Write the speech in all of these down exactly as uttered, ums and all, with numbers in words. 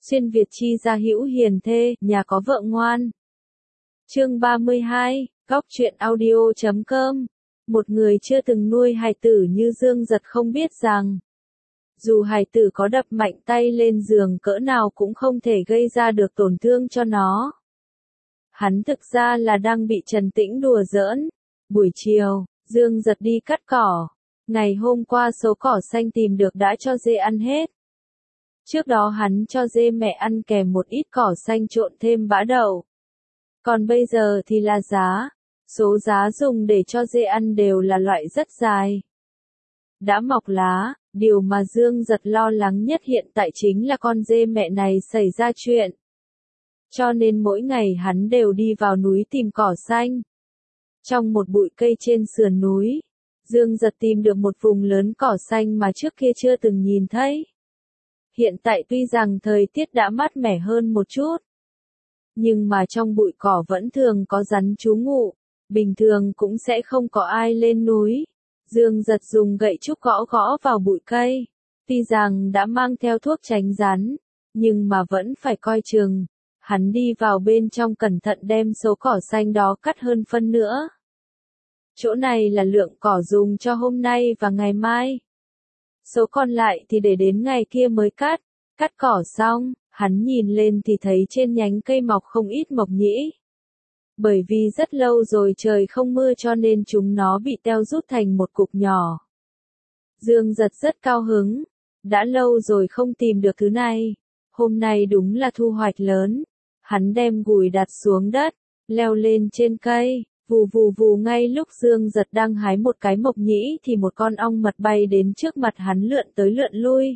Xuyên Việt chi gia hữu hiền thê, nhà có vợ ngoan. Chương ba mươi hai, góc truyện audio chấm com. Một người chưa từng nuôi hài tử như Dương Giật không biết rằng, dù hài tử có đập mạnh tay lên giường cỡ nào cũng không thể gây ra được tổn thương cho nó. Hắn thực ra là đang bị Trần Tĩnh đùa giỡn. Buổi chiều, Dương Giật đi cắt cỏ. Ngày hôm qua số cỏ xanh tìm được đã cho dê ăn hết. Trước đó hắn cho dê mẹ ăn kèm một ít cỏ xanh trộn thêm bã đậu. Còn bây giờ thì là giá. Số giá dùng để cho dê ăn đều là loại rất dài. Đã mọc lá, điều mà Dương Giật lo lắng nhất hiện tại chính là con dê mẹ này xảy ra chuyện. Cho nên mỗi ngày hắn đều đi vào núi tìm cỏ xanh. Trong một bụi cây trên sườn núi, Dương Giật tìm được một vùng lớn cỏ xanh mà trước kia chưa từng nhìn thấy. Hiện tại tuy rằng thời tiết đã mát mẻ hơn một chút, nhưng mà trong bụi cỏ vẫn thường có rắn trú ngụ, bình thường cũng sẽ không có ai lên núi. Dương Giật dùng gậy trúc gõ gõ vào bụi cây, tuy rằng đã mang theo thuốc tránh rắn, nhưng mà vẫn phải coi chừng. Hắn đi vào bên trong cẩn thận đem số cỏ xanh đó cắt hơn phân nữa. Chỗ này là lượng cỏ dùng cho hôm nay và ngày mai. Số còn lại thì để đến ngày kia mới cắt. Cắt cỏ xong, hắn nhìn lên thì thấy trên nhánh cây mọc không ít mộc nhĩ. Bởi vì rất lâu rồi trời không mưa cho nên chúng nó bị teo rút thành một cục nhỏ. Dương Giật rất cao hứng. Đã lâu rồi không tìm được thứ này. Hôm nay đúng là thu hoạch lớn. Hắn đem gùi đặt xuống đất, leo lên trên cây. Vù vù vù, ngay lúc Dương Giật đang hái một cái mộc nhĩ thì một con ong mật bay đến trước mặt hắn lượn tới lượn lui.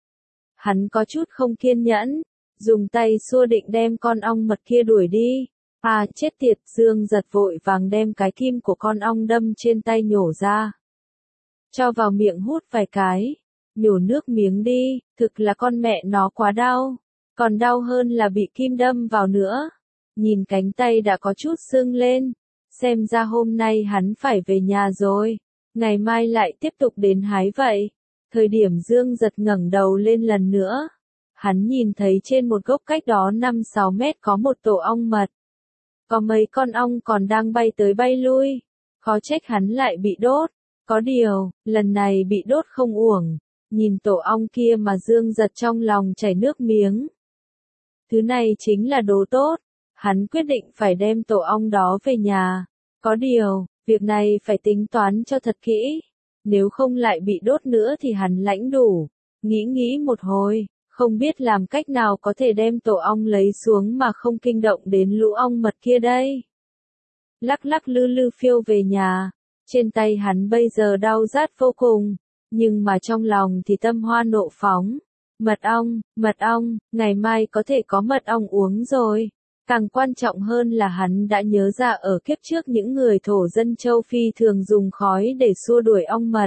Hắn có chút không kiên nhẫn, dùng tay xua định đem con ong mật kia đuổi đi. À chết tiệt, Dương Giật vội vàng đem cái kim của con ong đâm trên tay nhổ ra. Cho vào miệng hút vài cái, nhổ nước miếng đi, thực là con mẹ nó quá đau. Còn đau hơn là bị kim đâm vào nữa. Nhìn cánh tay đã có chút sưng lên. Xem ra hôm nay hắn phải về nhà rồi. Ngày mai lại tiếp tục đến hái vậy. Thời điểm Dương Giật ngẩng đầu lên lần nữa. Hắn nhìn thấy trên một gốc cách đó năm sáu mét có một tổ ong mật. Có mấy con ong còn đang bay tới bay lui. Khó trách hắn lại bị đốt. Có điều, lần này bị đốt không uổng. Nhìn tổ ong kia mà Dương Giật trong lòng chảy nước miếng. Thứ này chính là đồ tốt. Hắn quyết định phải đem tổ ong đó về nhà. Có điều, việc này phải tính toán cho thật kỹ. Nếu không lại bị đốt nữa thì hắn lãnh đủ. Nghĩ nghĩ một hồi, không biết làm cách nào có thể đem tổ ong lấy xuống mà không kinh động đến lũ ong mật kia đây. Lắc lắc lư lư phiêu về nhà. Trên tay hắn bây giờ đau rát vô cùng. Nhưng mà trong lòng thì tâm hoa nộ phóng. Mật ong, mật ong, ngày mai có thể có mật ong uống rồi. Càng quan trọng hơn là hắn đã nhớ ra ở kiếp trước những người thổ dân châu Phi thường dùng khói để xua đuổi ong mật.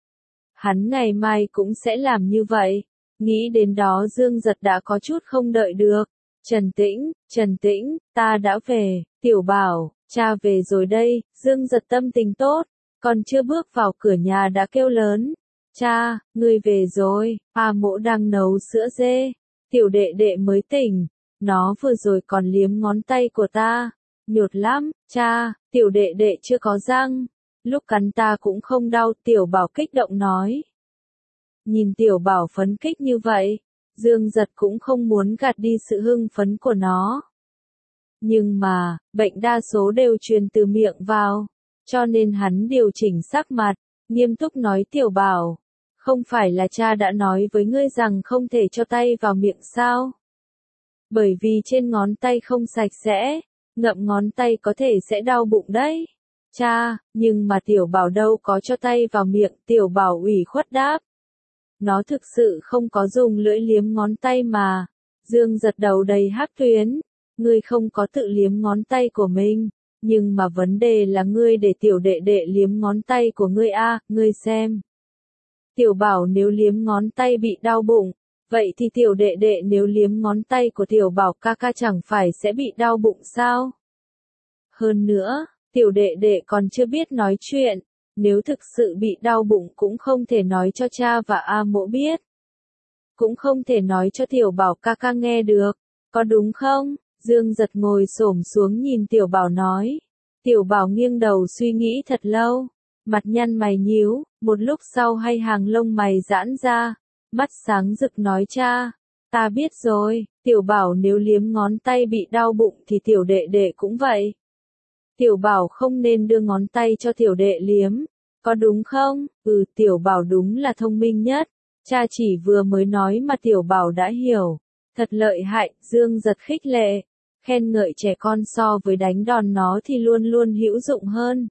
Hắn ngày mai cũng sẽ làm như vậy. Nghĩ đến đó Dương Giật đã có chút không đợi được. Trần Tĩnh, Trần Tĩnh, ta đã về. Tiểu Bảo, cha về rồi đây. Dương Giật tâm tình tốt, còn chưa bước vào cửa nhà đã kêu lớn. Cha, ngươi về rồi. A Mỗ đang nấu sữa dê. Tiểu đệ đệ mới tỉnh. Nó vừa rồi còn liếm ngón tay của ta. Nhột lắm, cha, tiểu đệ đệ chưa có răng. Lúc cắn ta cũng không đau, Tiểu Bảo kích động nói. Nhìn Tiểu Bảo phấn khích như vậy, Dương Giật cũng không muốn gạt đi sự hưng phấn của nó. Nhưng mà, bệnh đa số đều truyền từ miệng vào, cho nên hắn điều chỉnh sắc mặt, nghiêm túc nói Tiểu Bảo. Không phải là cha đã nói với ngươi rằng không thể cho tay vào miệng sao? Bởi vì trên ngón tay không sạch sẽ, ngậm ngón tay có thể sẽ đau bụng đấy. Cha, nhưng mà Tiểu Bảo đâu có cho tay vào miệng, Tiểu Bảo ủy khuất đáp. Nó thực sự không có dùng lưỡi liếm ngón tay mà. Dương Giật đầu đầy hắc tuyến. Ngươi không có tự liếm ngón tay của mình. Nhưng mà vấn đề là ngươi để tiểu đệ đệ liếm ngón tay của ngươi a, à, ngươi xem. Tiểu Bảo nếu liếm ngón tay bị đau bụng. Vậy thì tiểu đệ đệ nếu liếm ngón tay của Tiểu Bảo ca ca chẳng phải sẽ bị đau bụng sao? Hơn nữa, tiểu đệ đệ còn chưa biết nói chuyện, nếu thực sự bị đau bụng cũng không thể nói cho cha và A Mỗ biết. cũng không thể nói cho Tiểu Bảo ca ca nghe được, có đúng không? Dương Giật ngồi xổm xuống nhìn Tiểu Bảo nói. Tiểu Bảo nghiêng đầu suy nghĩ thật lâu, mặt nhăn mày nhíu, một lúc sau hay hàng lông mày giãn ra, mắt sáng rực nói cha, ta biết rồi. Tiểu Bảo nếu liếm ngón tay bị đau bụng thì tiểu đệ đệ cũng vậy. Tiểu Bảo không nên đưa ngón tay cho tiểu đệ liếm, có đúng không? Ừ, Tiểu Bảo đúng là thông minh nhất. Cha chỉ vừa mới nói mà Tiểu Bảo đã hiểu. Thật lợi hại, Dương Giật khích lệ. Khen ngợi trẻ con so với đánh đòn nó thì luôn luôn hữu dụng hơn.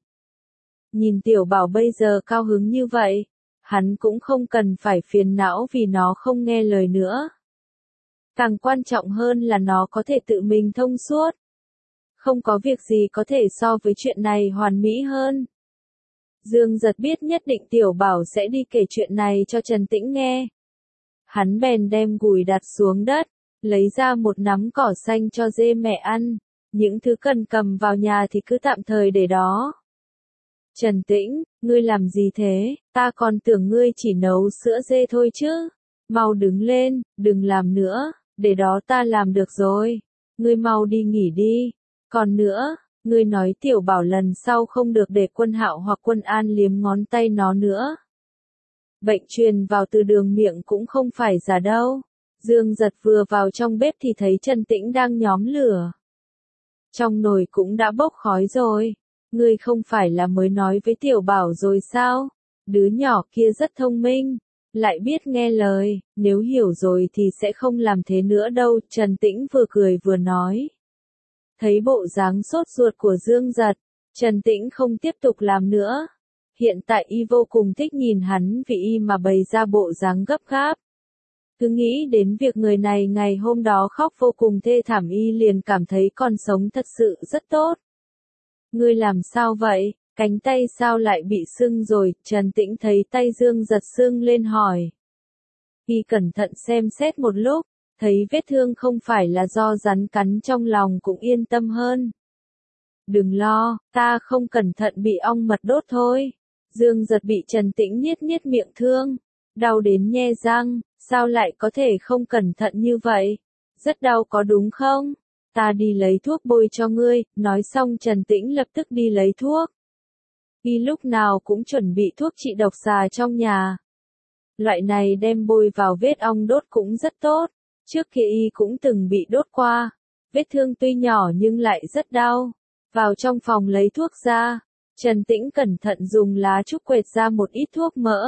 Nhìn Tiểu Bảo bây giờ cao hứng như vậy, hắn cũng không cần phải phiền não vì nó không nghe lời nữa. Càng quan trọng hơn là nó có thể tự mình thông suốt. Không có việc gì có thể so với chuyện này hoàn mỹ hơn. Dương Giật biết nhất định Tiểu Bảo sẽ đi kể chuyện này cho Trần Tĩnh nghe. Hắn bèn đem gùi đặt xuống đất, lấy ra một nắm cỏ xanh cho dê mẹ ăn. Những thứ cần cầm vào nhà thì cứ tạm thời để đó. Trần Tĩnh, ngươi làm gì thế? Ta còn tưởng ngươi chỉ nấu sữa dê thôi chứ. Mau đứng lên, đừng làm nữa, để đó ta làm được rồi. Ngươi mau đi nghỉ đi. Còn nữa, ngươi nói Tiểu Bảo lần sau không được để Quân Hạo hoặc Quân An liếm ngón tay nó nữa. Bệnh truyền vào từ đường miệng cũng không phải giả đâu. Dương Giật vừa vào trong bếp thì thấy Trần Tĩnh đang nhóm lửa. Trong nồi cũng đã bốc khói rồi. Ngươi không phải là mới nói với Tiểu Bảo rồi sao? Đứa nhỏ kia rất thông minh, lại biết nghe lời, nếu hiểu rồi thì sẽ không làm thế nữa đâu. Trần Tĩnh vừa cười vừa nói. Thấy bộ dáng sốt ruột của Dương Giật, Trần Tĩnh không tiếp tục làm nữa. Hiện tại y vô cùng thích nhìn hắn vì y mà bày ra bộ dáng gấp gáp. Cứ nghĩ đến việc người này ngày hôm đó khóc vô cùng thê thảm y liền cảm thấy còn sống thật sự rất tốt. Ngươi làm sao vậy? Cánh tay sao lại bị sưng rồi? Trần Tĩnh thấy tay Dương Giật sưng lên hỏi. Y cẩn thận xem xét một lúc, thấy vết thương không phải là do rắn cắn trong lòng cũng yên tâm hơn. Đừng lo, ta không cẩn thận bị ong mật đốt thôi. Dương Giật bị Trần Tĩnh niết niết miệng thương, đau đến nhe răng, sao lại có thể không cẩn thận như vậy? Rất đau có đúng không? Ta đi lấy thuốc bôi cho ngươi. Nói xong Trần Tĩnh lập tức đi lấy thuốc. Y lúc nào cũng chuẩn bị thuốc trị độc xà trong nhà. Loại này đem bôi vào vết ong đốt cũng rất tốt. Trước kia y cũng từng bị đốt qua. Vết thương tuy nhỏ nhưng lại rất đau. Vào trong phòng lấy thuốc ra. Trần Tĩnh cẩn thận dùng lá trúc quệt ra một ít thuốc mỡ.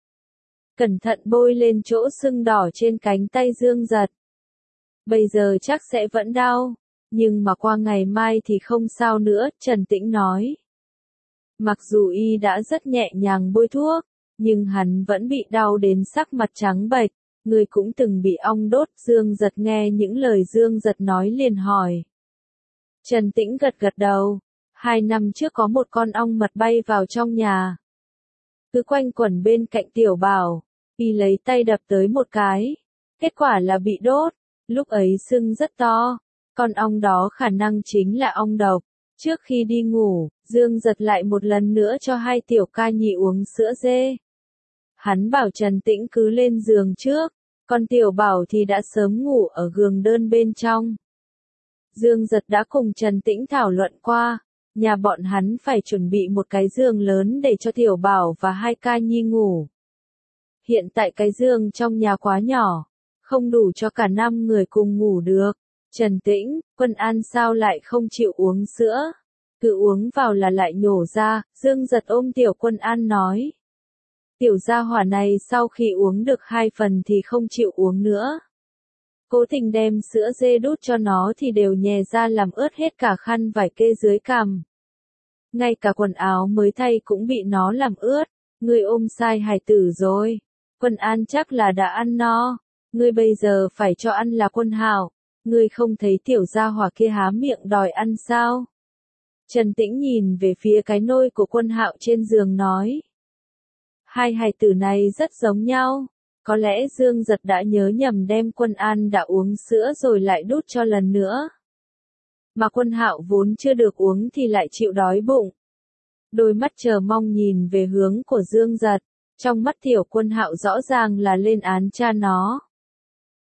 Cẩn thận bôi lên chỗ sưng đỏ trên cánh tay Dương Giật. Bây giờ chắc sẽ vẫn đau. Nhưng mà qua ngày mai thì không sao nữa, Trần Tĩnh nói. Mặc dù y đã rất nhẹ nhàng bôi thuốc, nhưng hắn vẫn bị đau đến sắc mặt trắng bệch. Người cũng từng bị ong đốt. Dương Giật nghe những lời Dương Giật nói liền hỏi. Trần Tĩnh gật gật đầu. Hai năm trước có một con ong mật bay vào trong nhà. Cứ quanh quẩn bên cạnh Tiểu Bảo. Y lấy tay đập tới một cái. Kết quả là bị đốt. Lúc ấy sưng rất to. Con ong đó khả năng chính là ong độc. Trước khi đi ngủ, Dương Giật lại một lần nữa cho hai tiểu ca nhi uống sữa dê. Hắn bảo Trần Tĩnh cứ lên giường trước. Còn Tiểu Bảo thì đã sớm ngủ ở giường đơn bên trong. Dương Giật đã cùng Trần Tĩnh thảo luận qua. Nhà bọn hắn phải chuẩn bị một cái giường lớn để cho Tiểu Bảo và hai ca nhi ngủ. Hiện tại cái giường trong nhà quá nhỏ, không đủ cho cả năm người cùng ngủ được. Trần Tĩnh, Quân An sao lại không chịu uống sữa? Cứ uống vào là lại nhổ ra. Dương Giật ôm Tiểu Quân An nói. Tiểu gia hỏa này sau khi uống được hai phần thì không chịu uống nữa. Cố tình đem sữa dê đút cho nó thì đều nhè ra làm ướt hết cả khăn vải kê dưới cằm. Ngay cả quần áo mới thay cũng bị nó làm ướt. Ngươi ôm sai hài tử rồi. Quân An chắc là đã ăn no. Ngươi bây giờ phải cho ăn là Quân Hạo. Ngươi không thấy tiểu gia hỏa kia há miệng đòi ăn sao? Trần Tĩnh nhìn về phía cái nôi của Quân Hạo trên giường nói. Hai hài tử này rất giống nhau. Có lẽ Dương Giật đã nhớ nhầm đem Quân An đã uống sữa rồi lại đút cho lần nữa. Mà Quân Hạo vốn chưa được uống thì lại chịu đói bụng. Đôi mắt chờ mong nhìn về hướng của Dương Giật. Trong mắt Tiểu Quân Hạo rõ ràng là lên án cha nó.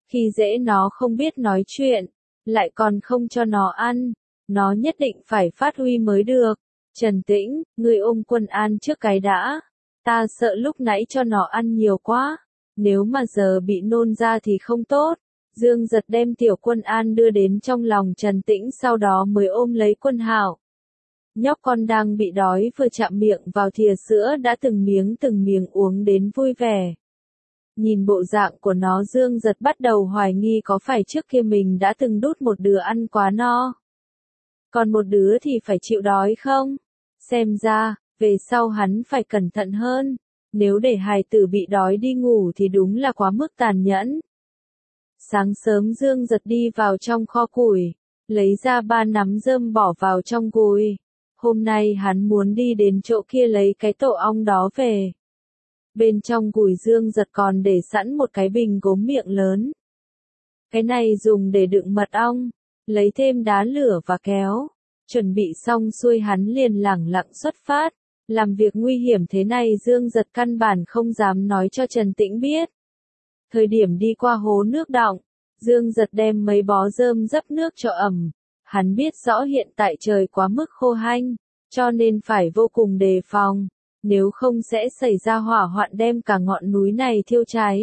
khi dễ nó không biết nói chuyện, lại còn không cho nó ăn, nó nhất định phải phát huy mới được. Trần Tĩnh, ngươi ôm Quân An trước cái đã, ta sợ lúc nãy cho nó ăn nhiều quá, nếu mà giờ bị nôn ra thì không tốt. Dương Giật đem tiểu Quân An đưa đến trong lòng Trần Tĩnh, sau đó mới ôm lấy Quân Hạo. Nhóc con đang bị đói vừa chạm miệng vào thìa sữa đã từng miếng từng miếng uống đến vui vẻ. Nhìn bộ dạng của nó, Dương Giật bắt đầu hoài nghi có phải trước kia mình đã từng đút một đứa ăn quá no, còn một đứa thì phải chịu đói không? Xem ra, về sau hắn phải cẩn thận hơn, nếu để hài tử bị đói đi ngủ thì đúng là quá mức tàn nhẫn. Sáng sớm Dương Giật đi vào trong kho củi, lấy ra ba nắm rơm bỏ vào trong gùi. Hôm nay hắn muốn đi đến chỗ kia lấy cái tổ ong đó về. Bên trong gùi Dương Giật còn để sẵn một cái bình gốm miệng lớn. Cái này dùng để đựng mật ong, lấy thêm đá lửa và kéo. Chuẩn bị xong xuôi hắn liền lẳng lặng xuất phát. Làm việc nguy hiểm thế này Dương Giật căn bản không dám nói cho Trần Tĩnh biết. Thời điểm đi qua hố nước đọng, Dương Giật đem mấy bó rơm dấp nước cho ẩm. Hắn biết rõ hiện tại trời quá mức khô hanh, cho nên phải vô cùng đề phòng, nếu không sẽ xảy ra hỏa hoạn đem cả ngọn núi này thiêu cháy.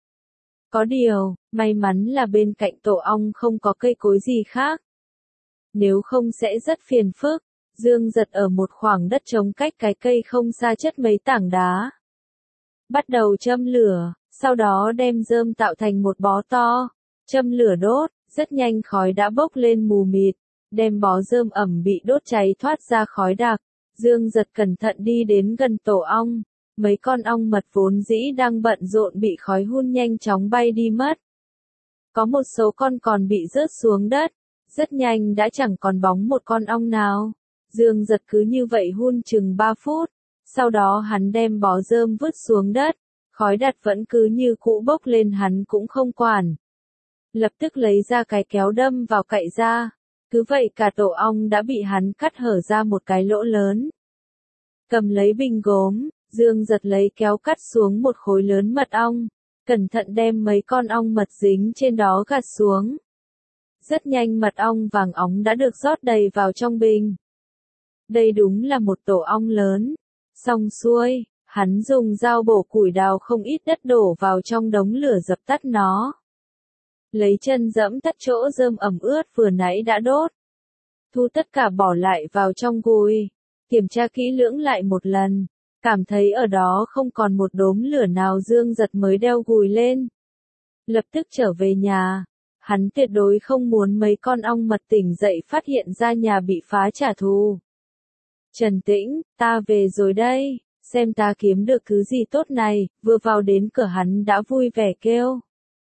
Có điều, may mắn là bên cạnh tổ ong không có cây cối gì khác. Nếu không sẽ rất phiền phức. Dương Giật ở một khoảng đất trống cách cái cây không xa chất mấy tảng đá. Bắt đầu châm lửa, sau đó đem rơm tạo thành một bó to, châm lửa đốt, rất nhanh khói đã bốc lên mù mịt, đem bó rơm ẩm bị đốt cháy thoát ra khói đặc. Dương Giật cẩn thận đi đến gần tổ ong, mấy con ong mật vốn dĩ đang bận rộn bị khói hun nhanh chóng bay đi mất. Có một số con còn bị rớt xuống đất, rất nhanh đã chẳng còn bóng một con ong nào. Dương Giật cứ như vậy hun chừng ba phút, sau đó hắn đem bó rơm vứt xuống đất, khói đặc vẫn cứ như cũ bốc lên hắn cũng không quản. Lập tức lấy ra cái kéo đâm vào cậy ra, cứ vậy cả tổ ong đã bị hắn cắt hở ra một cái lỗ lớn. Cầm lấy bình gốm, Dương Giật lấy kéo cắt xuống một khối lớn mật ong, cẩn thận đem mấy con ong mật dính trên đó gạt xuống. Rất nhanh mật ong vàng óng đã được rót đầy vào trong bình. Đây đúng là một tổ ong lớn. Xong xuôi, hắn dùng dao bổ củi đào không ít đất đổ vào trong đống lửa dập tắt nó. Lấy chân dẫm tắt chỗ rơm ẩm ướt vừa nãy đã đốt. Thu tất cả bỏ lại vào trong gùi, kiểm tra kỹ lưỡng lại một lần, cảm thấy ở đó không còn một đốm lửa nào Dương Giật mới đeo gùi lên. Lập tức trở về nhà, hắn tuyệt đối không muốn mấy con ong mật tỉnh dậy phát hiện ra nhà bị phá trả thù. Trần Tĩnh, ta về rồi đây, xem ta kiếm được thứ gì tốt này, vừa vào đến cửa hắn đã vui vẻ kêu.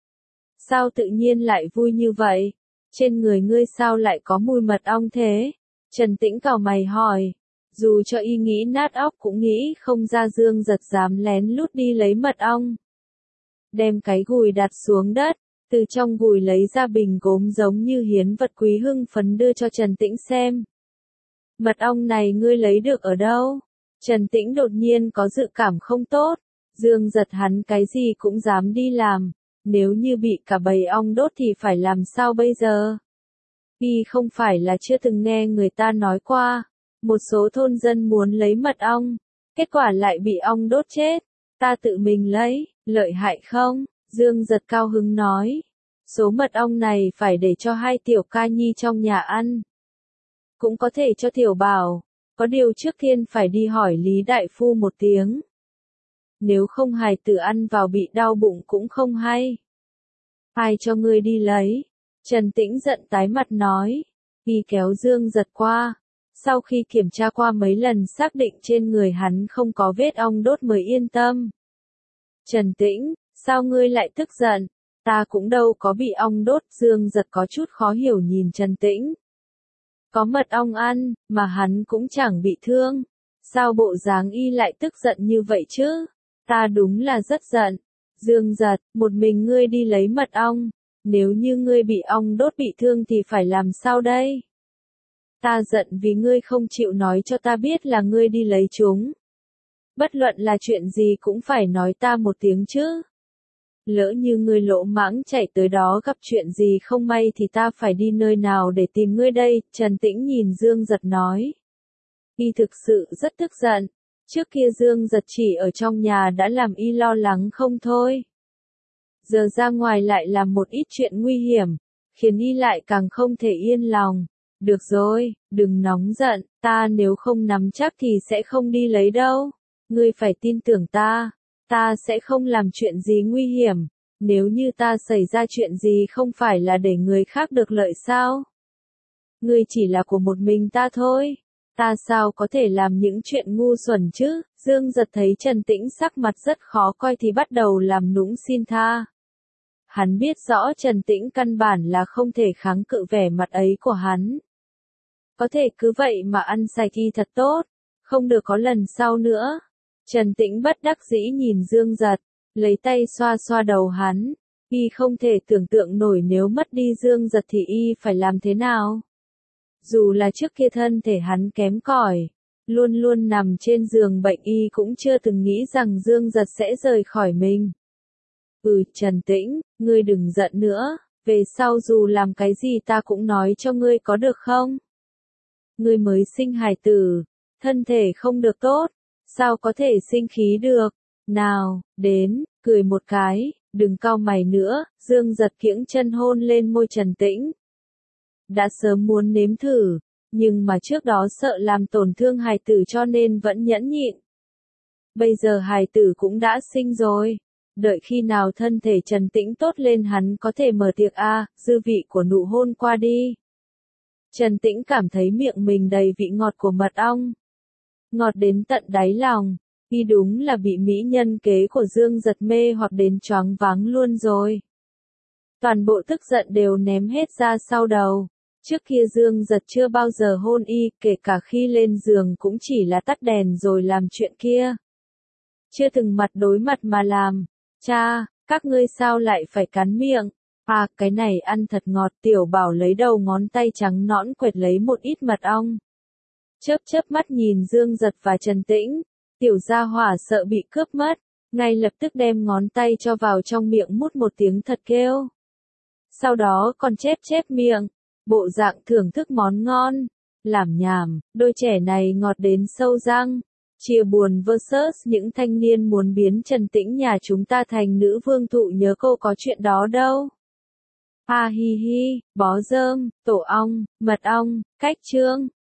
Sao tự nhiên lại vui như vậy? Trên người ngươi sao lại có mùi mật ong thế? Trần Tĩnh cau mày hỏi. Dù cho y nghĩ nát óc cũng nghĩ không ra Dương Giật dám lén lút đi lấy mật ong. Đem cái gùi đặt xuống đất, từ trong gùi lấy ra bình gốm giống như hiến vật quý hưng phấn đưa cho Trần Tĩnh xem. Mật ong này ngươi lấy được ở đâu? Trần Tĩnh đột nhiên có dự cảm không tốt. Dương Giật hắn cái gì cũng dám đi làm. Nếu như bị cả bầy ong đốt thì phải làm sao bây giờ? Y không phải là chưa từng nghe người ta nói qua. Một số thôn dân muốn lấy mật ong. Kết quả lại bị ong đốt chết. Ta tự mình lấy, lợi hại không? Dương Giật cao hứng nói. Số mật ong này phải để cho hai tiểu ca nhi trong nhà ăn. Cũng có thể cho tiểu bảo. Có điều trước tiên phải đi hỏi Lý Đại Phu một tiếng. Nếu không hài tử ăn vào bị đau bụng cũng không hay. Ai cho ngươi đi lấy? Trần Tĩnh giận tái mặt nói. Y kéo Dương Giật qua. Sau khi kiểm tra qua mấy lần xác định trên người hắn không có vết ong đốt mới yên tâm. Trần Tĩnh, sao ngươi lại tức giận? Ta cũng đâu có bị ong đốt. Dương Giật có chút khó hiểu nhìn Trần Tĩnh. Có mật ong ăn, mà hắn cũng chẳng bị thương. Sao bộ dáng y lại tức giận như vậy chứ? Ta đúng là rất giận. Dương Giật, một mình ngươi đi lấy mật ong. Nếu như ngươi bị ong đốt bị thương thì phải làm sao đây? Ta giận vì ngươi không chịu nói cho ta biết là ngươi đi lấy chúng. Bất luận là chuyện gì cũng phải nói ta một tiếng chứ. Lỡ như ngươi lỗ mãng chạy tới đó gặp chuyện gì không may thì ta phải đi nơi nào để tìm ngươi đây, Trần Tĩnh nhìn Dương Giật nói. Y thực sự rất tức giận, trước kia Dương Giật chỉ ở trong nhà đã làm y lo lắng không thôi. Giờ ra ngoài lại làm một ít chuyện nguy hiểm, khiến y lại càng không thể yên lòng. Được rồi, đừng nóng giận, ta nếu không nắm chắc thì sẽ không đi lấy đâu. Ngươi phải tin tưởng ta, ta sẽ không làm chuyện gì nguy hiểm. Nếu như ta xảy ra chuyện gì không phải là để người khác được lợi sao? Ngươi chỉ là của một mình ta thôi. Ta sao có thể làm những chuyện ngu xuẩn chứ? Dương Giật thấy Trần Tĩnh sắc mặt rất khó coi thì bắt đầu làm nũng xin tha. Hắn biết rõ Trần Tĩnh căn bản là không thể kháng cự vẻ mặt ấy của hắn. Có thể cứ vậy mà ăn sạch y thật tốt, không được có lần sau nữa. Trần Tĩnh bất đắc dĩ nhìn Dương Giật, lấy tay xoa xoa đầu hắn. Y không thể tưởng tượng nổi nếu mất đi Dương Giật thì y phải làm thế nào. Dù là trước kia thân thể hắn kém cỏi, luôn luôn nằm trên giường bệnh y cũng chưa từng nghĩ rằng Dương Giật sẽ rời khỏi mình. Ừ, Trần Tĩnh, ngươi đừng giận nữa, về sau dù làm cái gì ta cũng nói cho ngươi có được không? Ngươi mới sinh hài tử, thân thể không được tốt, sao có thể sinh khí được? Nào, đến, cười một cái, đừng cau mày nữa, Dương Giật kiễng chân hôn lên môi Trần Tĩnh. Đã sớm muốn nếm thử, nhưng mà trước đó sợ làm tổn thương hài tử cho nên vẫn nhẫn nhịn. Bây giờ hài tử cũng đã sinh rồi, đợi khi nào thân thể Trần Tĩnh tốt lên hắn có thể mở tiệc a, dư vị của nụ hôn qua đi. Trần Tĩnh cảm thấy miệng mình đầy vị ngọt của mật ong. Ngọt đến tận đáy lòng, y đúng là bị mỹ nhân kế của Dương Giật mê hoặc đến choáng váng luôn rồi. Toàn bộ tức giận đều ném hết ra sau đầu. Trước kia Dương Giật chưa bao giờ hôn y, kể cả khi lên giường cũng chỉ là tắt đèn rồi làm chuyện kia. Chưa từng mặt đối mặt mà làm. Cha, các ngươi sao lại phải cắn miệng? À, cái này ăn thật ngọt. Tiểu Bảo lấy đầu ngón tay trắng nõn quệt lấy một ít mật ong. Chớp chớp mắt nhìn Dương Giật và Trần Tĩnh. Tiểu gia hỏa sợ bị cướp mất, ngay lập tức đem ngón tay cho vào trong miệng mút một tiếng thật kêu. Sau đó còn chép chép miệng, bộ dạng thưởng thức món ngon. Làm nhảm, đôi trẻ này ngọt đến sâu răng. Chia buồn versus những thanh niên muốn biến Trần Tĩnh nhà chúng ta thành nữ vương thụ nhớ cô có chuyện đó đâu. Ha hi hi, bó rơm, tổ ong, mật ong, cách chương.